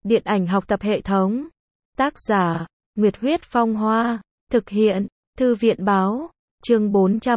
Điện ảnh học tập hệ thống. Tác giả, Nguyệt Huyết Phong Hoa. Thực hiện, Thư viện Báo. Chương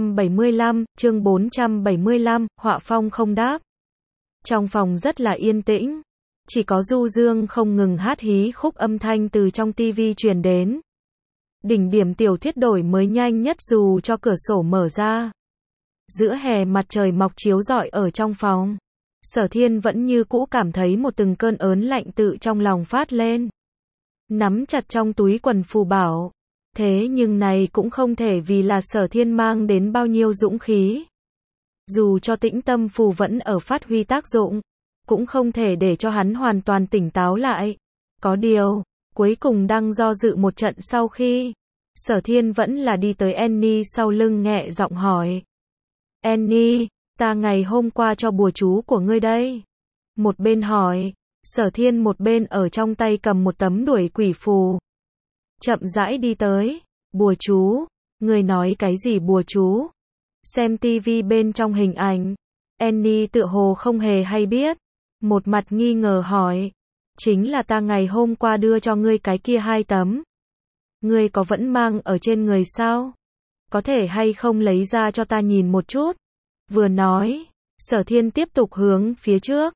475, Họa Phong không đáp. Trong phòng rất là yên tĩnh. Chỉ có du dương không ngừng hát hí khúc âm thanh từ trong tivi truyền đến. Đỉnh điểm tiểu thuyết đổi mới nhanh nhất dù cho cửa sổ mở ra. Giữa hè mặt trời mọc chiếu rọi ở trong phòng. Sở Thiên vẫn như cũ cảm thấy một từng cơn ớn lạnh tự trong lòng phát lên. Nắm chặt trong túi quần phù bảo. Thế nhưng này cũng không thể vì là Sở Thiên mang đến bao nhiêu dũng khí. Dù cho tĩnh tâm phù vẫn ở phát huy tác dụng, cũng không thể để cho hắn hoàn toàn tỉnh táo lại. Có điều, cuối cùng đang do dự một trận sau khi, Sở Thiên vẫn là đi tới Annie sau lưng nhẹ giọng hỏi. Annie, ta ngày hôm qua cho bùa chú của ngươi đây. Một bên hỏi, Sở Thiên một bên ở trong tay cầm một tấm đuổi quỷ phù. Chậm rãi đi tới, bùa chú, ngươi nói cái gì bùa chú? Xem tivi bên trong hình ảnh, Annie tựa hồ không hề hay biết. Một mặt nghi ngờ hỏi, chính là ta ngày hôm qua đưa cho ngươi cái kia 2 tấm. Ngươi có vẫn mang ở trên người sao? Có thể hay không lấy ra cho ta nhìn một chút? Vừa nói, Sở Thiên tiếp tục hướng phía trước.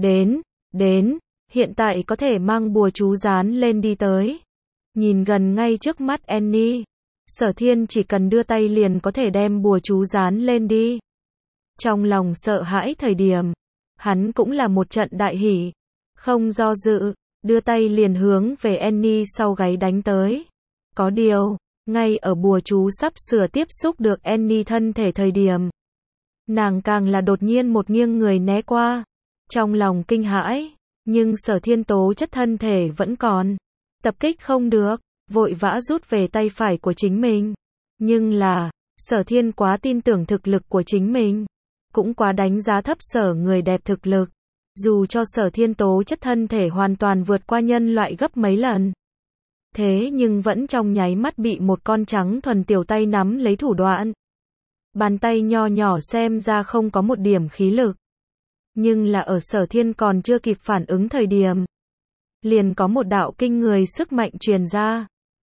Đến, hiện tại có thể mang bùa chú dán lên đi tới. Nhìn gần ngay trước mắt Annie, Sở Thiên chỉ cần đưa tay liền có thể đem bùa chú dán lên đi. Trong lòng sợ hãi thời điểm, hắn cũng là một trận đại hỉ. Không do dự, đưa tay liền hướng về Annie sau gáy đánh tới. Có điều, ngay ở bùa chú sắp sửa tiếp xúc được Annie thân thể thời điểm, nàng càng là đột nhiên một nghiêng người né qua. Trong lòng kinh hãi, nhưng Sở Thiên tố chất thân thể vẫn còn. Tập kích không được, vội vã rút về tay phải của chính mình. Nhưng là, Sở Thiên quá tin tưởng thực lực của chính mình. Cũng quá đánh giá thấp Sở người đẹp thực lực. Dù cho Sở Thiên tố chất thân thể hoàn toàn vượt qua nhân loại gấp mấy lần. Thế nhưng vẫn trong nháy mắt bị một con trắng thuần tiểu tay nắm lấy thủ đoạn. Bàn tay nho nhỏ xem ra không có một điểm khí lực. Nhưng là ở Sở Thiên còn chưa kịp phản ứng thời điểm, liền có một đạo kinh người sức mạnh truyền ra.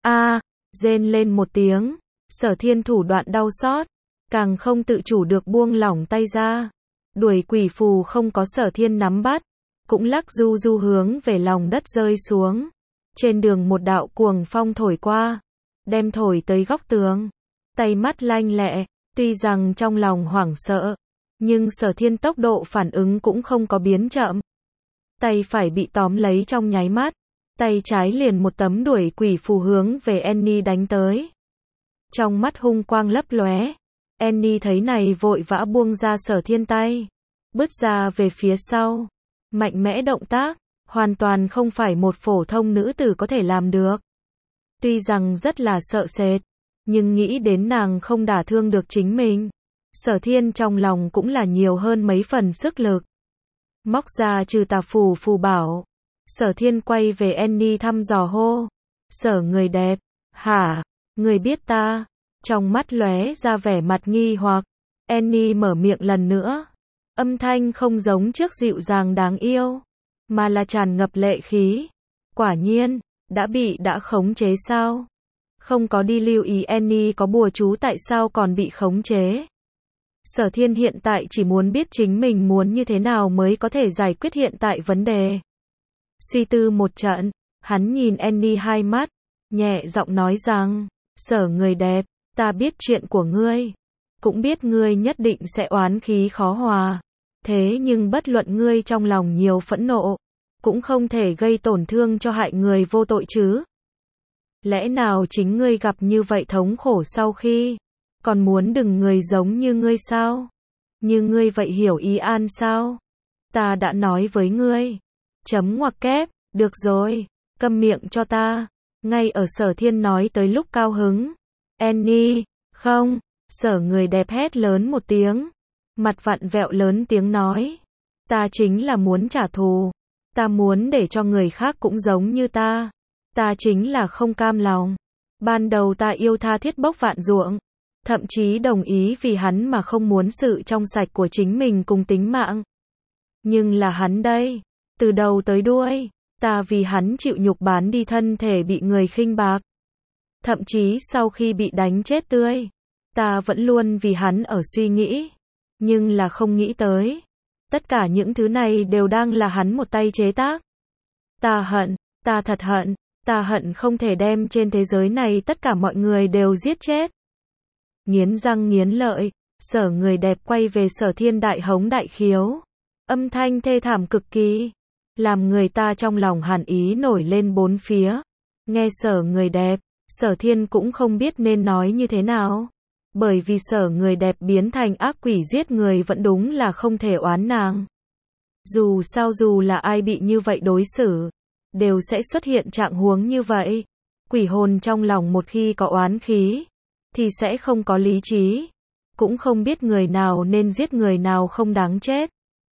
Rên lên một tiếng, Sở Thiên thủ đoạn đau xót, càng không tự chủ được buông lỏng tay ra. Đuổi quỷ phù không có Sở Thiên nắm bắt, cũng lắc du du hướng về lòng đất rơi xuống. Trên đường một đạo cuồng phong thổi qua, đem thổi tới góc tường. Tay mắt lanh lẹ, tuy rằng trong lòng hoảng sợ, nhưng Sở Thiên tốc độ phản ứng cũng không có biến chậm. Tay phải bị tóm lấy trong nháy mắt, tay trái liền một tấm đuổi quỷ phù hướng về Annie đánh tới. Trong mắt hung quang lấp lóe, Annie thấy này vội vã buông ra Sở Thiên tay, bước ra về phía sau. Mạnh mẽ động tác, hoàn toàn không phải một phổ thông nữ tử có thể làm được. Tuy rằng rất là sợ sệt, nhưng nghĩ đến nàng không đả thương được chính mình, Sở Thiên trong lòng cũng là nhiều hơn mấy phần sức lực. Móc ra trừ tà phù phù bảo, Sở Thiên quay về Annie thăm dò hô. Sở người đẹp, hả, người biết ta? Trong mắt lóe ra vẻ mặt nghi hoặc, Annie mở miệng lần nữa. Âm thanh không giống trước dịu dàng đáng yêu, mà là tràn ngập lệ khí. Quả nhiên, đã khống chế sao? Không có đi lưu ý Annie có bùa chú tại sao còn bị khống chế. Sở Thiên hiện tại chỉ muốn biết chính mình muốn như thế nào mới có thể giải quyết hiện tại vấn đề. Suy tư một trận, hắn nhìn Annie hai mắt, nhẹ giọng nói rằng, Sở người đẹp, ta biết chuyện của ngươi, cũng biết ngươi nhất định sẽ oán khí khó hòa. Thế nhưng bất luận ngươi trong lòng nhiều phẫn nộ, cũng không thể gây tổn thương cho hại người vô tội chứ. Lẽ nào chính ngươi gặp như vậy thống khổ sau khi, còn muốn đừng người giống như ngươi sao? Như ngươi vậy hiểu ý an sao? Ta đã nói với ngươi. Chấm ngoặc kép, được rồi, câm miệng cho ta. Ngay ở Sở Thiên nói tới lúc cao hứng. Annie, không, Sở người đẹp hét lớn một tiếng. Mặt vặn vẹo lớn tiếng nói. Ta chính là muốn trả thù. Ta muốn để cho người khác cũng giống như ta. Ta chính là không cam lòng. Ban đầu ta yêu tha thiết bốc vạn ruộng. Thậm chí đồng ý vì hắn mà không muốn sự trong sạch của chính mình cùng tính mạng. Nhưng là hắn đây, từ đầu tới đuôi, Ta vì hắn chịu nhục bán đi thân thể bị người khinh bạc. Thậm chí sau khi bị đánh chết tươi, ta vẫn luôn vì hắn ở suy nghĩ. Nhưng là không nghĩ tới. Tất cả những thứ này đều đang là hắn một tay chế tác. Ta hận, ta thật hận, ta hận không thể đem trên thế giới này tất cả mọi người đều giết chết. Nghiến răng nghiến lợi, Sở người đẹp quay về Sở Thiên đại hống đại khiếu. Âm thanh thê thảm cực kỳ, làm người ta trong lòng hàn ý nổi lên bốn phía. Nghe Sở người đẹp, Sở Thiên cũng không biết nên nói như thế nào. Bởi vì Sở người đẹp biến thành ác quỷ giết người vẫn đúng là không thể oán nàng. Dù sao dù là ai bị như vậy đối xử, đều sẽ xuất hiện trạng huống như vậy. Quỷ hồn trong lòng một khi có oán khí, thì sẽ không có lý trí. Cũng không biết người nào nên giết người nào không đáng chết.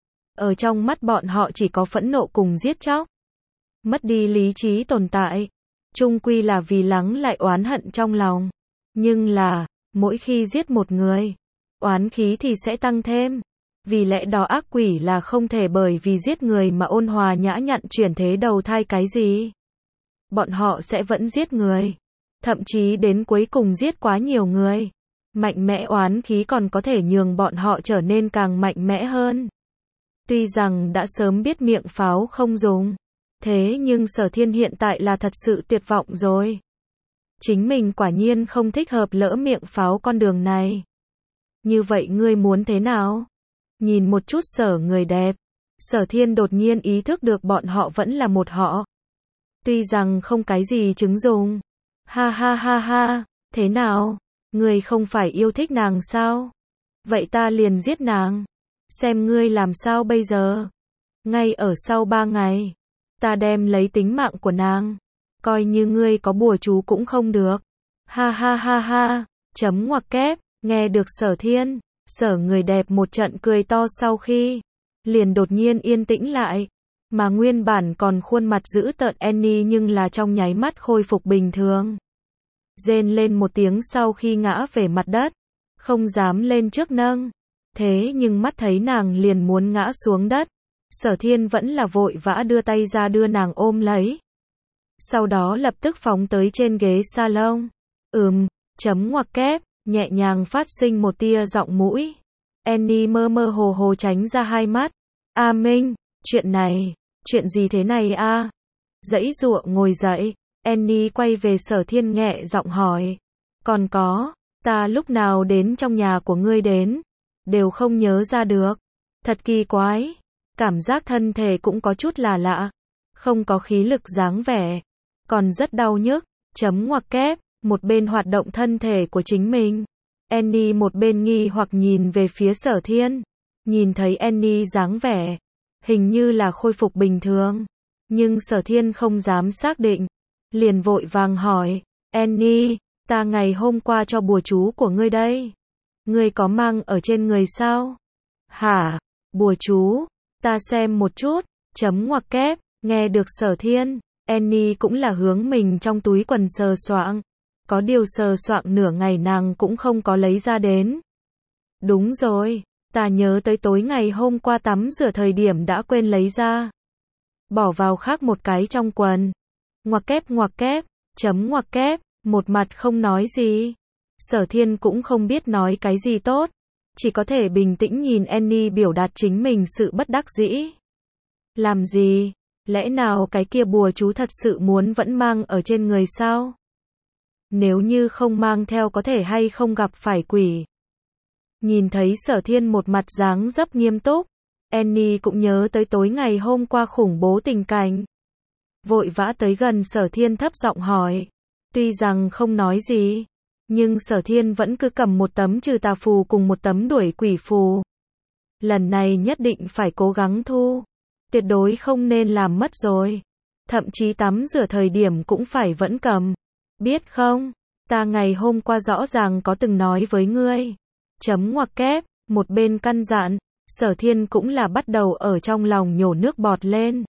Ở trong mắt bọn họ chỉ có phẫn nộ cùng giết chóc. Mất đi lý trí tồn tại, chung quy là vì lắng lại oán hận trong lòng. Nhưng là, mỗi khi giết một người, oán khí thì sẽ tăng thêm. Vì lẽ đó ác quỷ là không thể bởi vì giết người mà ôn hòa nhã nhặn chuyển thế đầu thai cái gì. Bọn họ sẽ vẫn giết người. Thậm chí đến cuối cùng giết quá nhiều người. Mạnh mẽ oán khí còn có thể nhường bọn họ trở nên càng mạnh mẽ hơn. Tuy rằng đã sớm biết miệng pháo không dùng. Thế nhưng Sở Thiên hiện tại là thật sự tuyệt vọng rồi. Chính mình quả nhiên không thích hợp lỡ miệng pháo con đường này. Như vậy ngươi muốn thế nào? Nhìn một chút Sở người đẹp, Sở Thiên đột nhiên ý thức được bọn họ vẫn là một họ. Tuy rằng không cái gì chứng dùng. Ha ha ha ha, thế nào? Ngươi không phải yêu thích nàng sao? Vậy ta liền giết nàng. Xem ngươi làm sao bây giờ? Ngay ở sau 3 ngày, ta đem lấy tính mạng của nàng. Coi như ngươi có bùa chú cũng không được. Ha ha ha ha, chấm ngoặc kép, nghe được Sở Thiên, Sở người đẹp một trận cười to sau khi, liền đột nhiên yên tĩnh lại. Mà nguyên bản còn khuôn mặt dữ tợn Annie nhưng là trong nháy mắt khôi phục bình thường. Rên lên một tiếng sau khi ngã về mặt đất, không dám lên trước nâng. Thế nhưng mắt thấy nàng liền muốn ngã xuống đất, Sở Thiên vẫn là vội vã đưa tay ra đưa nàng ôm lấy. Sau đó lập tức phóng tới trên ghế salon. Chấm ngoặc kép, nhẹ nhàng phát sinh một tia giọng mũi. Annie mơ mơ hồ hồ tránh ra hai mắt. A Minh, chuyện gì thế này a? Giãy giụa ngồi dậy, Annie quay về Sở Thiên nhẹ giọng hỏi. Còn có, ta lúc nào đến trong nhà của ngươi đến, đều không nhớ ra được. Thật kỳ quái, cảm giác thân thể cũng có chút là lạ, không có khí lực dáng vẻ, còn rất đau nhức. Chấm ngoặc kép, một bên hoạt động thân thể của chính mình. Annie một bên nghi hoặc nhìn về phía Sở Thiên. Nhìn thấy Annie dáng vẻ, hình như là khôi phục bình thường. Nhưng Sở Thiên không dám xác định. Liền vội vàng hỏi, Annie, ta ngày hôm qua cho bùa chú của ngươi đây. Ngươi có mang ở trên người sao? Hả? Bùa chú? Ta xem một chút. Chấm ngoặc kép, nghe được Sở Thiên, Annie cũng là hướng mình trong túi quần sờ soạng. Có điều sờ soạng nửa ngày nàng cũng không có lấy ra đến. Đúng rồi, ta nhớ tới tối ngày hôm qua tắm rửa thời điểm đã quên lấy ra. Bỏ vào khác một cái trong quần. Ngoặc kép, chấm ngoặc kép, một mặt không nói gì. Sở Thiên cũng không biết nói cái gì tốt. Chỉ có thể bình tĩnh nhìn Annie biểu đạt chính mình sự bất đắc dĩ. Làm gì? Lẽ nào cái kia bùa chú thật sự muốn vẫn mang ở trên người sao? Nếu như không mang theo có thể hay không gặp phải quỷ. Nhìn thấy Sở Thiên một mặt dáng dấp nghiêm túc, Annie cũng nhớ tới tối ngày hôm qua khủng bố tình cảnh. Vội vã tới gần Sở Thiên thấp giọng hỏi. Tuy rằng không nói gì, nhưng Sở Thiên vẫn cứ cầm một tấm trừ tà phù cùng một tấm đuổi quỷ phù. Lần này nhất định phải cố gắng thu. Tuyệt đối không nên làm mất rồi. Thậm chí tắm rửa thời điểm cũng phải vẫn cầm. Biết không, ta ngày hôm qua rõ ràng có từng nói với ngươi. Chấm ngoặc kép, một bên căn dặn, Sở Thiên cũng là bắt đầu ở trong lòng nhổ nước bọt lên.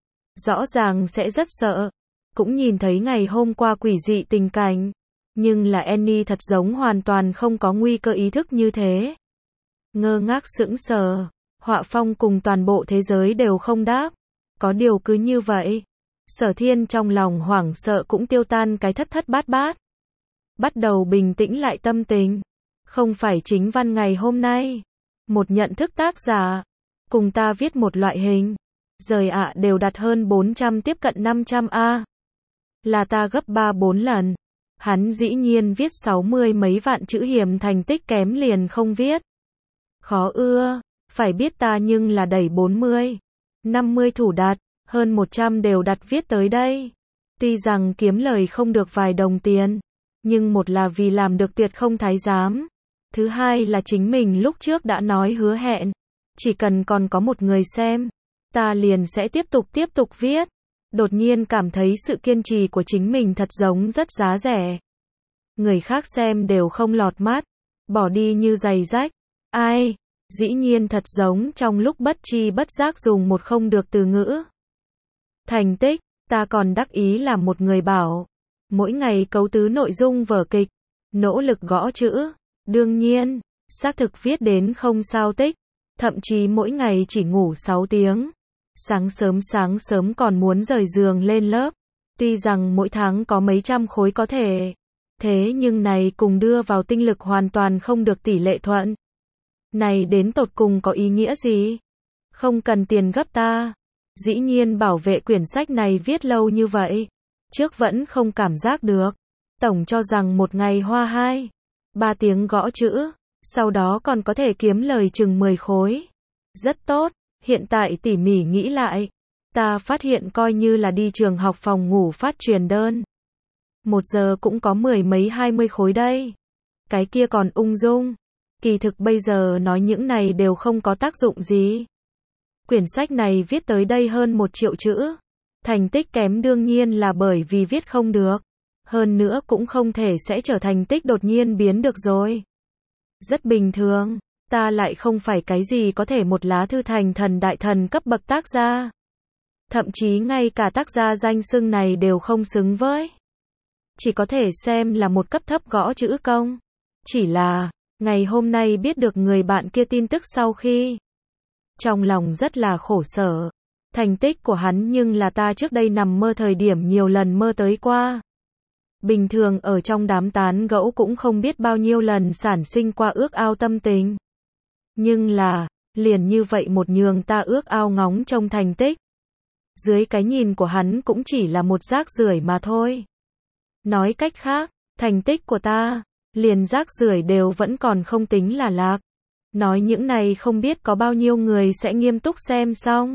Rõ ràng sẽ rất sợ. Cũng nhìn thấy ngày hôm qua quỷ dị tình cảnh. Nhưng là Annie thật giống hoàn toàn không có nguy cơ ý thức như thế. Ngơ ngác sững sờ. Họa phong cùng toàn bộ thế giới đều không đáp. Có điều cứ như vậy. Sở Thiên trong lòng hoảng sợ cũng tiêu tan cái thất thất bát bát. Bắt đầu bình tĩnh lại tâm tình. Không phải chính văn ngày hôm nay. Một nhận thức tác giả. Cùng ta viết một loại hình. Rời ạ đều đặt hơn 400 tiếp cận 500 A. Là ta gấp 3-4 lần. Hắn dĩ nhiên viết 60 mấy vạn chữ hiểm thành tích kém liền không viết. Khó ưa. Phải biết ta nhưng là đẩy 40, 50 thủ đạt, hơn 100 đều đặt viết tới đây. Tuy rằng kiếm lời không được vài đồng tiền, nhưng một là vì làm được tuyệt không thái giám. Thứ hai là chính mình lúc trước đã nói hứa hẹn. Chỉ cần còn có một người xem, ta liền sẽ tiếp tục viết. Đột nhiên cảm thấy sự kiên trì của chính mình thật giống rất giá rẻ. Người khác xem đều không lọt mắt, bỏ đi như giày rách. Ai? Dĩ nhiên thật giống trong lúc bất tri bất giác dùng một không được từ ngữ. Thành tích, ta còn đắc ý là một người bảo. Mỗi ngày cấu tứ nội dung vở kịch, nỗ lực gõ chữ. Đương nhiên, xác thực viết đến không sao tích. Thậm chí mỗi ngày chỉ ngủ 6 tiếng. Sáng sớm còn muốn rời giường lên lớp. Tuy rằng mỗi tháng có mấy trăm khối có thể. Thế nhưng này cùng đưa vào tinh lực hoàn toàn không được tỷ lệ thuận. Này đến tột cùng có ý nghĩa gì? Không cần tiền gấp ta. Dĩ nhiên bảo vệ quyển sách này viết lâu như vậy. Trước vẫn không cảm giác được. Tổng cho rằng một ngày hoa 2-3 tiếng gõ chữ. Sau đó còn có thể kiếm lời chừng 10 khối. Rất tốt. Hiện tại tỉ mỉ nghĩ lại. Ta phát hiện coi như là đi trường học phòng ngủ phát truyền đơn. 1 giờ cũng có 10 mấy 20 khối đây. Cái kia còn ung dung. Kỳ thực bây giờ nói những này đều không có tác dụng gì. Quyển sách này viết tới đây hơn 1 triệu chữ. Thành tích kém đương nhiên là bởi vì viết không được. Hơn nữa cũng không thể sẽ trở thành tích đột nhiên biến được rồi. Rất bình thường. Ta lại không phải cái gì có thể một lá thư thành thần đại thần cấp bậc tác gia. Thậm chí ngay cả tác gia danh xưng này đều không xứng với. Chỉ có thể xem là một cấp thấp gõ chữ công. Chỉ là, ngày hôm nay biết được người bạn kia tin tức sau khi. Trong lòng rất là khổ sở. Thành tích của hắn nhưng là ta trước đây nằm mơ thời điểm nhiều lần mơ tới qua. Bình thường ở trong đám tán gẫu cũng không biết bao nhiêu lần sản sinh qua ước ao tâm tình. Nhưng là, liền như vậy một nhường ta ước ao ngóng trong thành tích. Dưới cái nhìn của hắn cũng chỉ là một rác rưởi mà thôi. Nói cách khác, thành tích của ta, liền rác rưởi đều vẫn còn không tính là lạc. Nói những này không biết có bao nhiêu người sẽ nghiêm túc xem xong.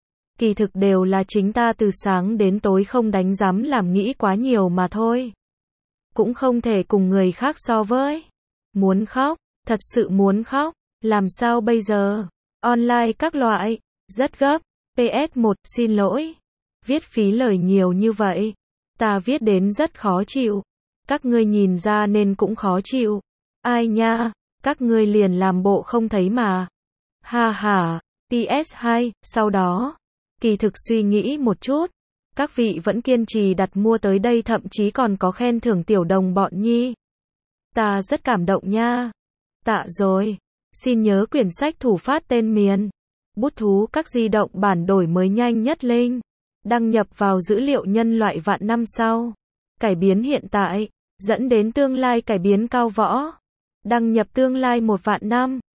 Kỳ thực đều là chính ta từ sáng đến tối không đánh rắm làm nghĩ quá nhiều mà thôi. Cũng không thể cùng người khác so với. Muốn khóc, thật sự muốn khóc. Làm sao bây giờ? Online các loại, rất gấp. PS1, xin lỗi. Viết phí lời nhiều như vậy. Ta viết đến rất khó chịu. Các ngươi nhìn ra nên cũng khó chịu. Ai nha, các ngươi liền làm bộ không thấy mà. Ha ha, PS2, sau đó. Kỳ thực suy nghĩ một chút. Các vị vẫn kiên trì đặt mua tới đây thậm chí còn có khen thưởng tiểu đồng bọn nhi. Ta rất cảm động nha. Tạ rồi. Xin nhớ quyển sách thủ phát tên miền. Bút thú các di động bản đổi mới nhanh nhất link. Đăng nhập vào dữ liệu nhân loại vạn năm sau. Cải biến hiện tại. Dẫn đến tương lai cải biến cao võ. Đăng nhập tương lai 1 vạn năm.